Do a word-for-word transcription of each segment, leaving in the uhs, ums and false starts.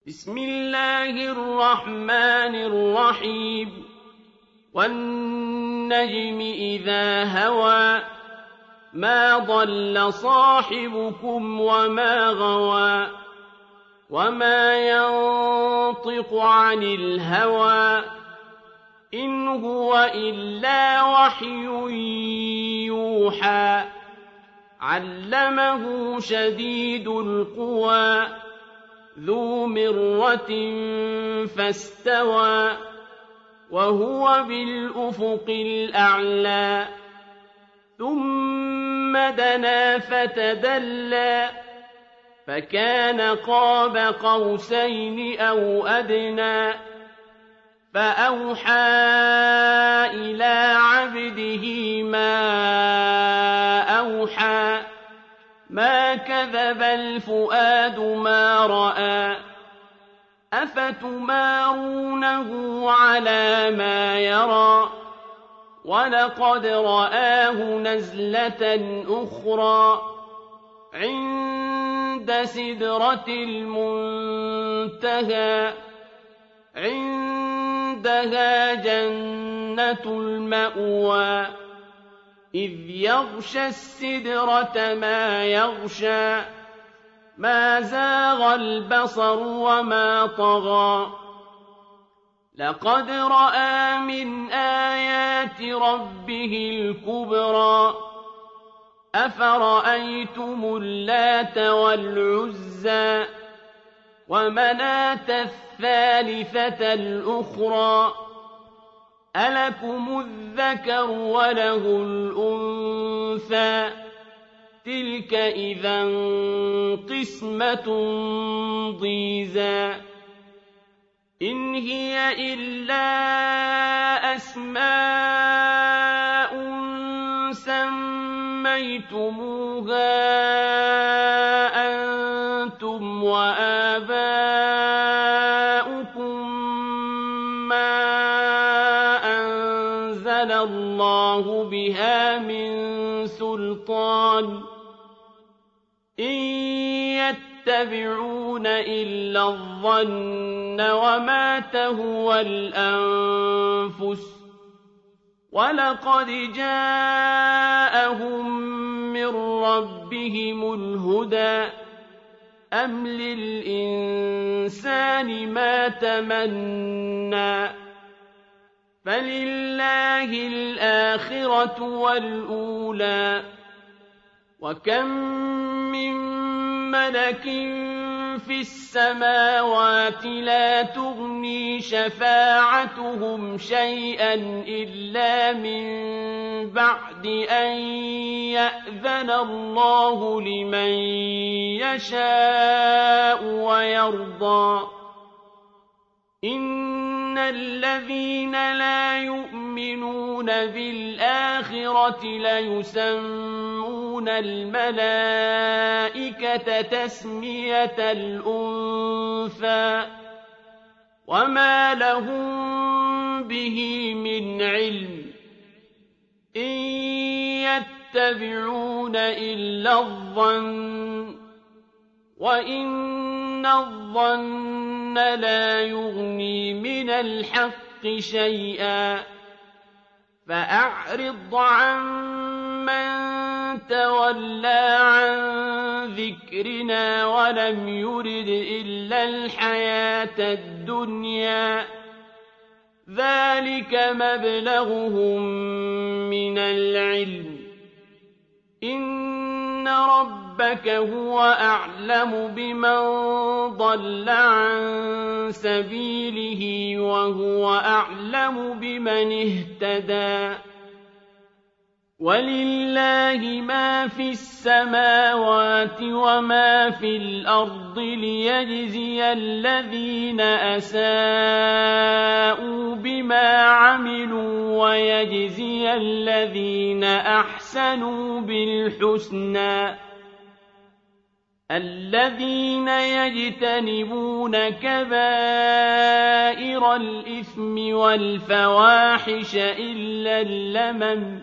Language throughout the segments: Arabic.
بسم الله الرحمن الرحيم والنجم إذا هوى ما ضل صاحبكم وما غوى وما ينطق عن الهوى إن هو إلا وحي يوحى علمه شديد القوى ذو مرة فاستوى وهو بالأفق الأعلى ثم دنا فتدلى فكان قاب قوسين أو أدنى فأوحى إلى عبده ما أوحى ما كذب الفؤاد ما رأى أفتمارونه على ما يرى ولقد رآه نزلة أخرى عند سدرة المنتهى عندها جنة المأوى إذ يغشى السدرة ما يغشى ما زاغ البصر وما طغى لقد رأى من آيات ربه الكبرى أفرأيتم اللات والعزى ومناة الثالثة الأخرى ألكم الذكر وله الأنثى تلك إذا قسمة ضيزى إن هي إلا أسماء سميتموها أنتم وآباؤكم ما أنزل الله بها من سلطان إن يتبعون إلا الظن وما تهوى الأنفس ولقد جاءهم من ربهم الهدى أم للإنسان ما تمنى فلله الآخرة والأولى وكم من ملك في السماوات لا تغني شفاعتهم شيئا إلا من بعد أن يأذن الله لمن يشاء ويرضى إن الذين لا يؤمنون بالآخرة ليسمون الملائكة تسمية الأنثى وما لهم به من علم إن يتبعون إلا الظن وإن الظن لا يغني من الحق شيئا فأعرض عن من تولى عن ذكرنا ولم يرد إلا الحياة الدنيا ذلك مبلغهم من العلم إن ربك هو أعلم بمن ضل عن سبيله وهو أعلم بمن اهتدى ولله ما في السماوات وما في الأرض ليجزي الذين أساءوا بما عملوا ويجزي الذين أحسنوا بالحسنى الذين يجتنبون كبائر الإثم والفواحش إلا اللمم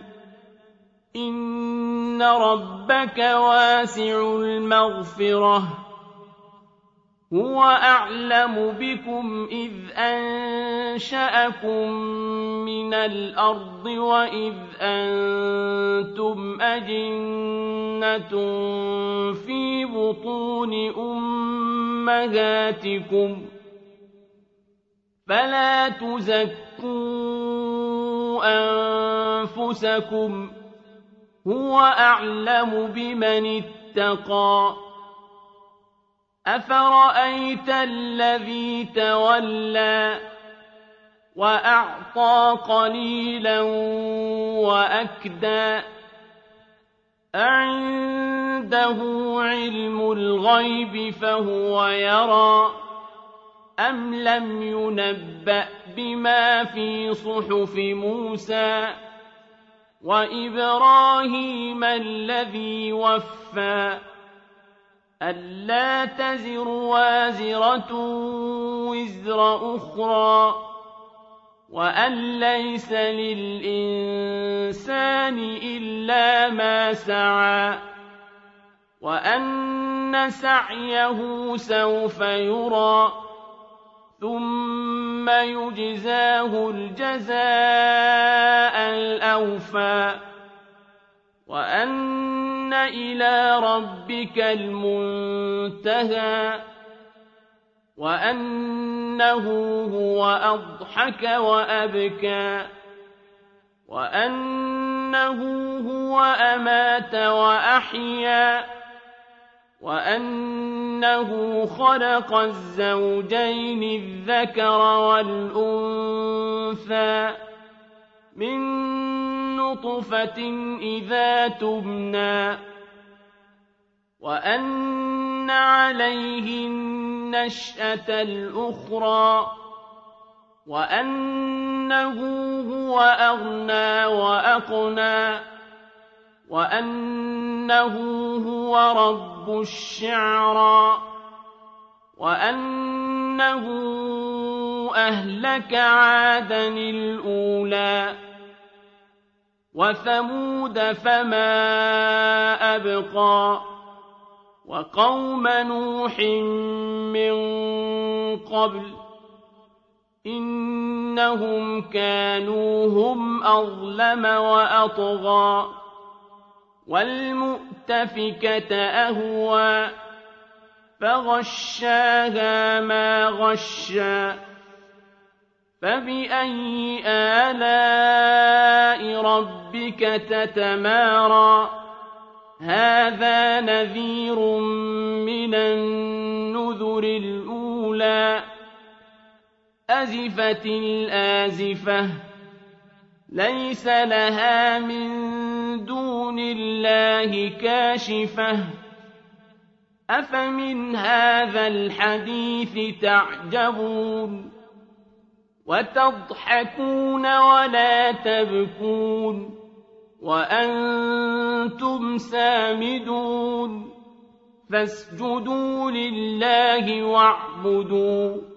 إن ربك واسع المغفرة هُوَ أَعْلَمُ بِكُمْ إِذْ أَنشَأَكُم مِّنَ الْأَرْضِ وَإِذْ أَنتُمْ أَجِنَّةٌ فِي بُطُونِ أُمَّهَاتِكُمْ ۖ فَلَا تُزَكُّوا أَنفُسَكُمْ ۖ هُوَ أَعْلَمُ بِمَنِ اتَّقَىٰ. أَفَرَأَيْتَ الَّذِي تَوَلَّىٰ وَأَعْطَىٰ قَلِيلًا وَأَكْدَىٰ أَعِندَهُ عِلْمُ الْغَيْبِ فَهُوَ يَرَىٰ أَمْ لَمْ يُنَبَّأْ بِمَا فِي صُحُفِ مُوسَىٰ وَإِبْرَاهِيمَ الَّذِي وَفَّىٰ أَلَّا تَزِرُ وَازِرَةٌ وِزْرَ أُخْرَىٰ وَأَن لَّيْسَ لِلْإِنسَانِ إِلَّا مَا سَعَىٰ وَأَنَّ سَعْيَهُ سَوْفَ يُرَىٰ ثُمَّ يُجْزَاهُ الْجَزَاءَ الْأَوْفَىٰ وَأَنَّ إِلَىٰ رَبِّكَ الْمُنتَهَىٰ وَأَنَّهُ هُوَ أَضْحَكَ وَأَبْكَىٰ وَأَنَّهُ هُوَ أَمَاتَ وَأَحْيَا وَأَنَّهُ خَلَقَ الزَّوْجَيْنِ الذَّكَرَ وَالْأُنثَىٰ مِن نُّطْفَةٍ إِذَا تُمْنَىٰ وَأَنَّ عَلَيْهِ النَّشْأَةَ الْأُخْرَىٰ وَأَنَّهُ هُوَ أَغْنَىٰ وَأَقْنَىٰ وَأَنَّهُ هُوَ رَبُّ الشِّعْرَىٰ وَأَنَّهُ أَهْلَكَ عَادًا الْأُولَىٰ وَثَمُودَ فَمَا أَبْقَىٰ وَقَوْمَ نُوحٍ مِّن قَبْلُ ۖ إِنَّهُمْ كَانُوا هُمْ أَظْلَمَ وَأَطْغَىٰ وَالْمُؤْتَفِكَةَ أَهْوَىٰ فَغَشَّاهَا مَا غَشَّىٰ فَبِأَيِّ آلَاءِ رَبِّكَ تَتَمَارَىٰ هَٰذَا نَذِيرٌ مِّنَ النُّذُرِ الْأُولَىٰ أَزِفَتِ الْآزِفَةُ لَيْسَ لَهَا مِن دُونِ اللَّهِ كَاشِفَةٌ أَفَمِنْ هَٰذَا الْحَدِيثِ تَعْجَبُونَ وَتَضْحَكُونَ وَلَا تَبْكُونَ وَأَنتُمْ سَامِدُونَ فَاسْجُدُوا لِلَّهِ وَاعْبُدُوا